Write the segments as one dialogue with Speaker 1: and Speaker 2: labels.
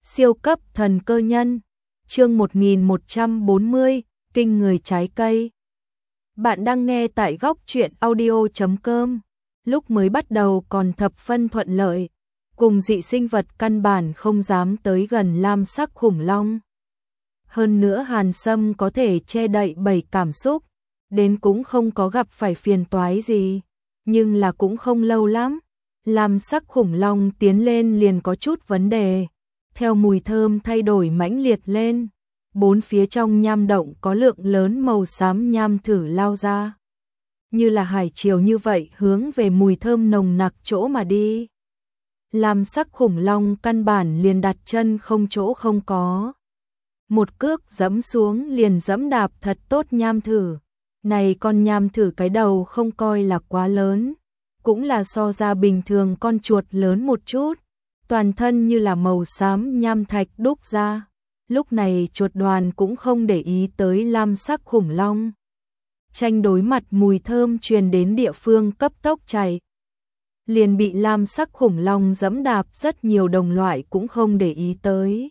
Speaker 1: Siêu cấp thần cơ nhân, chương 1140, kinh người trái cây. Bạn đang nghe tại góc truyện audio.com. Lúc mới bắt đầu còn thập phân thuận lợi, cùng dị sinh vật căn bản không dám tới gần lam sắc khủng long. Hơn nữa Hàn Sâm có thể che đậy 7 cảm xúc, đến cũng không có gặp phải phiền toái gì, nhưng là cũng không lâu lắm. Lam sắc khủng long tiến lên liền có chút vấn đề. Theo mùi thơm thay đổi mãnh liệt lên, bốn phía trong nham động có lượng lớn màu xám nham thử lao ra. Như là hải triều như vậy hướng về mùi thơm nồng nặc chỗ mà đi. Lam sắc khủng long căn bản liền đặt chân không chỗ không có. Một cước giẫm xuống liền giẫm đạp thật tốt nham thử. Này con nham thử cái đầu không coi là quá lớn, cũng là so ra bình thường con chuột lớn một chút. Toàn thân như là màu xám nham thạch đúc ra. Lúc này chuột đoàn cũng không để ý tới lam sắc khủng long. Tranh đối mặt mùi thơm truyền đến địa phương cấp tốc chạy. Liền bị lam sắc khủng long giẫm đạp, rất nhiều đồng loại cũng không để ý tới.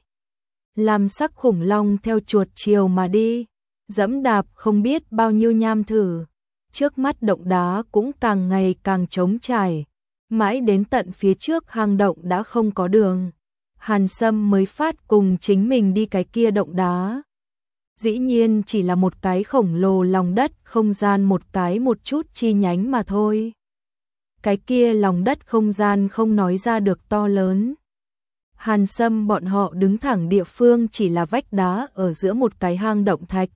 Speaker 1: Lam sắc khủng long theo chuột chiều mà đi, giẫm đạp không biết bao nhiêu nham thử. Trước mắt động đá cũng càng ngày càng trống trải. Mãi đến tận phía trước hang động đã không có đường, Hàn Sâm mới phát cùng chính mình đi cái kia động đá. Dĩ nhiên chỉ là một cái khổng lồ lòng đất không gian, một cái một chút chi nhánh mà thôi. Cái kia lòng đất không gian không nói ra được to lớn. Hàn Sâm bọn họ đứng thẳng địa phương chỉ là vách đá ở giữa một cái hang động thạch.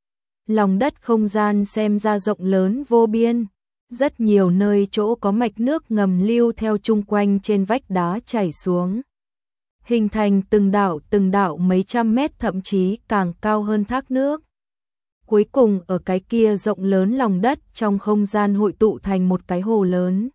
Speaker 1: Lòng đất không gian xem ra rộng lớn vô biên. Rất nhiều nơi chỗ có mạch nước ngầm lưu theo chung quanh trên vách đá chảy xuống. Hình thành từng đạo mấy trăm mét, thậm chí càng cao hơn thác nước. Cuối cùng ở cái kia rộng lớn lòng đất trong không gian hội tụ thành một cái hồ lớn.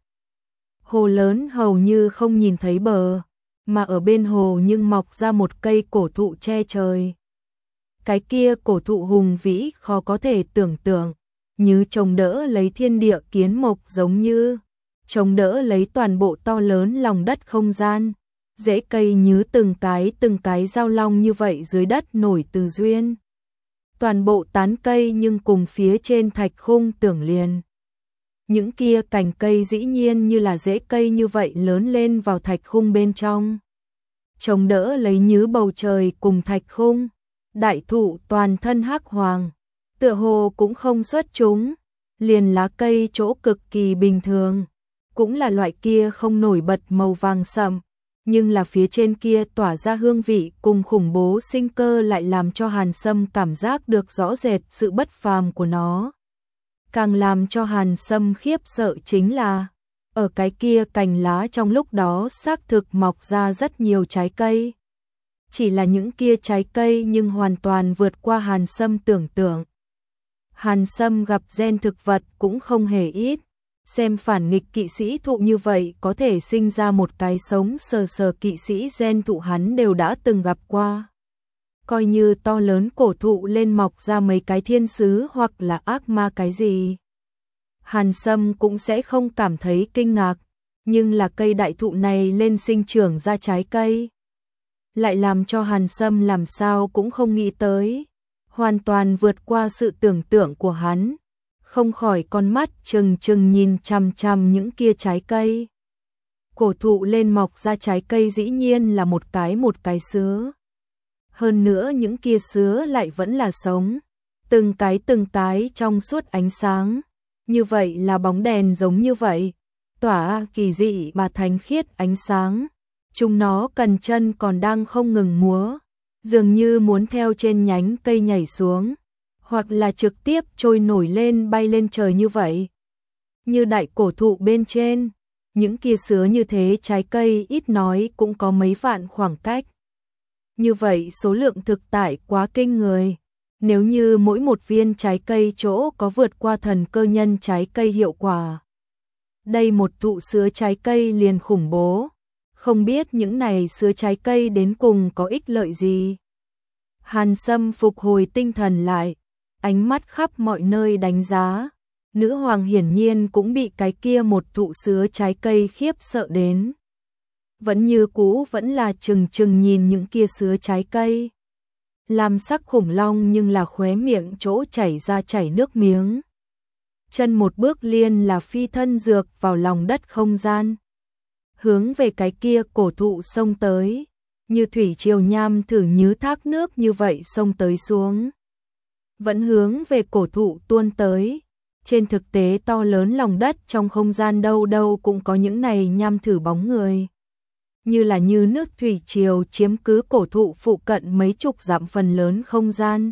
Speaker 1: Hồ lớn hầu như không nhìn thấy bờ, mà ở bên hồ nhưng mọc ra một cây cổ thụ che trời. Cái kia cổ thụ hùng vĩ khó có thể tưởng tượng. Như chống đỡ lấy thiên địa kiến mộc, giống như chống đỡ lấy toàn bộ to lớn lòng đất không gian. Rễ cây như từng cái dao long như vậy dưới đất nổi từ duyên. Toàn bộ tán cây nhưng cùng phía trên thạch khung tưởng liền. Những kia cành cây dĩ nhiên như là rễ cây như vậy lớn lên vào thạch khung bên trong. Chống đỡ lấy như bầu trời cùng thạch khung. Đại thụ toàn thân hắc hoàng, tựa hồ cũng không xuất chúng, liền lá cây chỗ cực kỳ bình thường, cũng là loại kia không nổi bật màu vàng sậm, nhưng là phía trên kia tỏa ra hương vị cùng khủng bố sinh cơ lại làm cho Hàn Sâm cảm giác được rõ rệt sự bất phàm của nó. Càng làm cho Hàn Sâm khiếp sợ chính là, ở cái kia cành lá trong lúc đó xác thực mọc ra rất nhiều trái cây. Chỉ là những kia trái cây nhưng hoàn toàn vượt qua Hàn Sâm tưởng tượng. Hàn Sâm gặp gen thực vật cũng không hề ít, xem phản nghịch kỵ sĩ thụ như vậy có thể sinh ra một cái sống sờ sờ kỵ sĩ gen thụ hắn đều đã từng gặp qua. Coi như to lớn cổ thụ lên mọc ra mấy cái thiên sứ hoặc là ác ma cái gì, Hàn Sâm cũng sẽ không cảm thấy kinh ngạc, nhưng là cây đại thụ này lên sinh trưởng ra trái cây, lại làm cho Hàn Sâm làm sao cũng không nghĩ tới. Hoàn toàn vượt qua sự tưởng tượng của hắn, không khỏi con mắt trừng trừng nhìn chằm chằm những kia trái cây. Cổ thụ lên mọc ra trái cây dĩ nhiên là một cái sứa. Hơn nữa những kia sứa lại vẫn là sống, từng cái trong suốt ánh sáng, như vậy là bóng đèn giống như vậy, tỏa kỳ dị mà thánh khiết ánh sáng. Chúng nó cần chân còn đang không ngừng múa, dường như muốn theo trên nhánh cây nhảy xuống, hoặc là trực tiếp trôi nổi lên bay lên trời như vậy. Như đại cổ thụ bên trên, những kia sứa như thế trái cây ít nói cũng có mấy vạn khoảng cách. Như vậy số lượng thực tại quá kinh người, nếu như mỗi một viên trái cây chỗ có vượt qua thần cơ nhân trái cây hiệu quả. Đây một thụ sứa trái cây liền khủng bố, không biết những này sứa trái cây đến cùng có ích lợi gì. Hàn Sâm phục hồi tinh thần lại, ánh mắt khắp mọi nơi đánh giá. Nữ hoàng hiển nhiên cũng bị cái kia một thụ sứa trái cây khiếp sợ đến. vẫn như cũ vẫn là chừng chừng nhìn những kia sứa trái cây. Lam sắc khủng long nhưng là khóe miệng chỗ chảy ra chảy nước miếng. Chân một bước liền là phi thân dược vào lòng đất không gian. Hướng về cái kia cổ thụ xông tới, như thủy triều nham thử như thác nước như vậy xông tới xuống. Vẫn hướng về cổ thụ tuôn tới. Trên thực tế to lớn lòng đất trong không gian đâu đâu cũng có những này nham thử bóng người. Như nước thủy triều chiếm cứ cổ thụ phụ cận mấy chục dặm phần lớn không gian.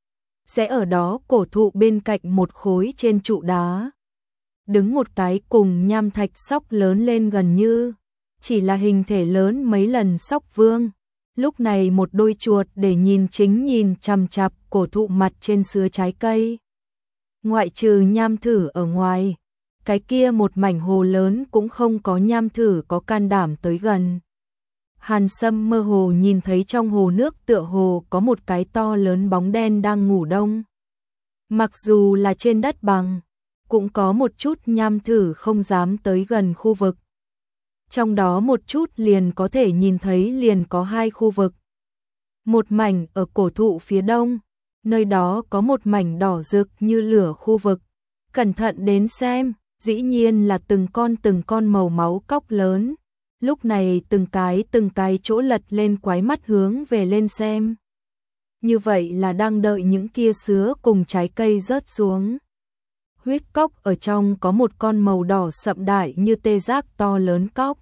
Speaker 1: Sẽ ở đó cổ thụ bên cạnh một khối trên trụ đá. Đứng một cái cùng nham thạch sóc lớn lên gần như, chỉ là hình thể lớn mấy lần sóc vương. Lúc này một đôi chuột để nhìn chằm chằm cổ thụ mặt trên sứa trái cây. Ngoại trừ nham thử ở ngoài, cái kia một mảnh hồ lớn cũng không có nham thử có can đảm tới gần. Hàn Sâm mơ hồ nhìn thấy trong hồ nước tựa hồ có một cái to lớn bóng đen đang ngủ đông. Mặc dù là trên đất bằng, cũng có một chút nham thử không dám tới gần khu vực. Trong đó một chút liền có thể nhìn thấy liền có hai khu vực. Một mảnh ở cổ thụ phía đông, nơi đó có một mảnh đỏ rực như lửa khu vực. Cẩn thận đến xem, dĩ nhiên là từng con màu máu cóc lớn. Lúc này từng cái chỗ lật lên quái mắt hướng về lên xem. Như vậy là đang đợi những kia sứa cùng trái cây rớt xuống. Huyết cóc ở trong có một con màu đỏ sậm đại như tê giác to lớn cóc.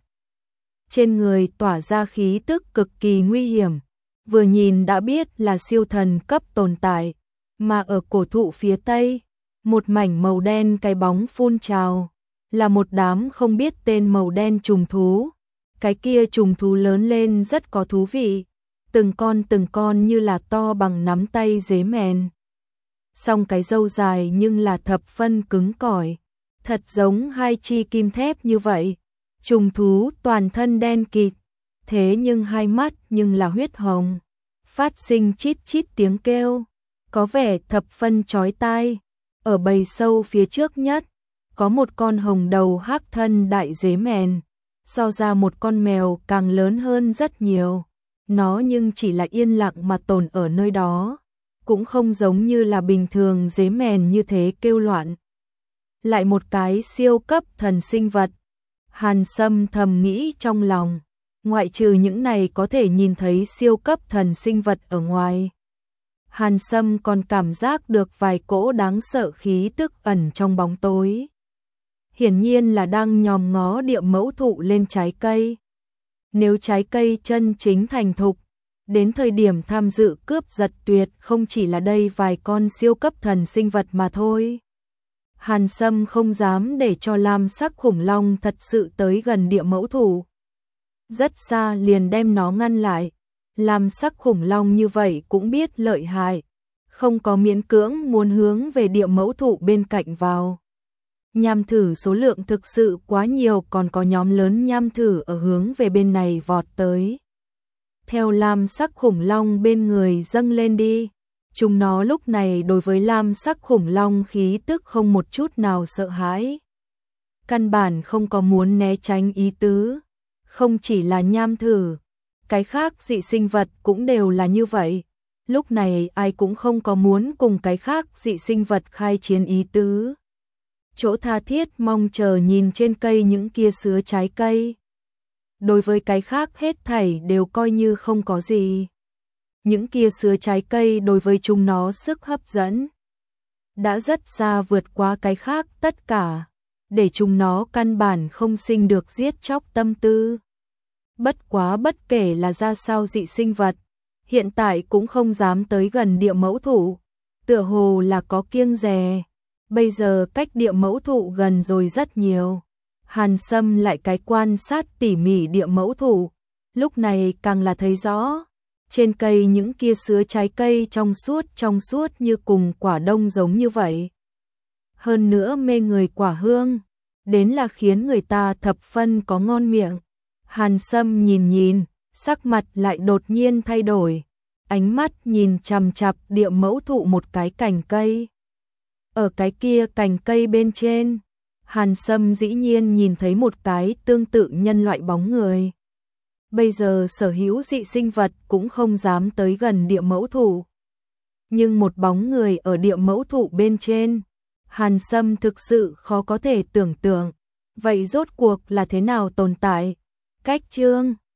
Speaker 1: Trên người tỏa ra khí tức cực kỳ nguy hiểm. Vừa nhìn đã biết là siêu thần cấp tồn tại. Mà ở cổ thụ phía tây, một mảnh màu đen cái bóng phun trào. Là một đám không biết tên màu đen trùng thú. Cái kia trùng thú lớn lên rất có thú vị. Từng con như là to bằng nắm tay dế mèn. Song cái râu dài nhưng là thập phân cứng cỏi. Thật giống hai chi kim thép như vậy. Trùng thú toàn thân đen kịt. Thế nhưng hai mắt nhưng là huyết hồng. Phát sinh chít chít tiếng kêu. Có vẻ thập phân chói tai. Ở bầy sâu phía trước nhất, có một con hồng đầu hắc thân đại dế mèn. So ra một con mèo càng lớn hơn rất nhiều. Nó nhưng chỉ là yên lặng mà tồn ở nơi đó. Cũng không giống như là bình thường dế mèn như thế kêu loạn. Lại một cái siêu cấp thần sinh vật. Hàn Sâm thầm nghĩ trong lòng. Ngoại trừ những này có thể nhìn thấy siêu cấp thần sinh vật ở ngoài. Hàn Sâm còn cảm giác được vài cỗ đáng sợ khí tức ẩn trong bóng tối. Hiển nhiên là đang nhòm ngó địa mẫu thụ lên trái cây. Nếu trái cây chân chính thành thục, đến thời điểm tham dự cướp giật tuyệt không chỉ là đây vài con siêu cấp thần sinh vật mà thôi. Hàn Sâm không dám để cho lam sắc khủng long thật sự tới gần địa mẫu thụ. Rất xa liền đem nó ngăn lại. Lam sắc khủng long như vậy cũng biết lợi hại. Không có miễn cưỡng muốn hướng về địa mẫu thụ bên cạnh vào. Nham thử số lượng thực sự quá nhiều, còn có nhóm lớn nham thử ở hướng về bên này vọt tới. Theo lam sắc khủng long bên người dâng lên đi. Chúng nó lúc này đối với lam sắc khủng long khí tức không một chút nào sợ hãi. Căn bản không có muốn né tránh ý tứ. Không chỉ là nham thử, cái khác dị sinh vật cũng đều là như vậy. Lúc này ai cũng không có muốn cùng cái khác dị sinh vật khai chiến ý tứ. Chỗ tha thiết mong chờ nhìn trên cây những kia sứa trái cây. Đối với cái khác hết thảy đều coi như không có gì. Những kia sứa trái cây đối với chúng nó sức hấp dẫn đã rất xa vượt qua cái khác tất cả, để chúng nó căn bản không sinh được giết chóc tâm tư. Bất quá bất kể là ra sao dị sinh vật, hiện tại cũng không dám tới gần địa mẫu thụ, tựa hồ là có kiêng dè. Bây giờ cách địa mẫu thụ gần rồi rất nhiều. Hàn Sâm lại cái quan sát tỉ mỉ địa mẫu thụ, lúc này càng là thấy rõ. Trên cây những kia sứa trái cây trong suốt như cùng quả đông giống như vậy. Hơn nữa mê người quả hương, đến là khiến người ta thập phân có ngon miệng. Hàn Sâm nhìn, sắc mặt lại đột nhiên thay đổi. Ánh mắt nhìn chằm chằm địa mẫu thụ một cái cành cây. Ở cái kia cành cây bên trên, Hàn Sâm dĩ nhiên nhìn thấy một cái tương tự nhân loại bóng người. Bây giờ sở hữu dị sinh vật cũng không dám tới gần địa mẫu thụ. Nhưng một bóng người ở địa mẫu thụ bên trên, Hàn Sâm thực sự khó có thể tưởng tượng. Vậy rốt cuộc là thế nào tồn tại? Cách chương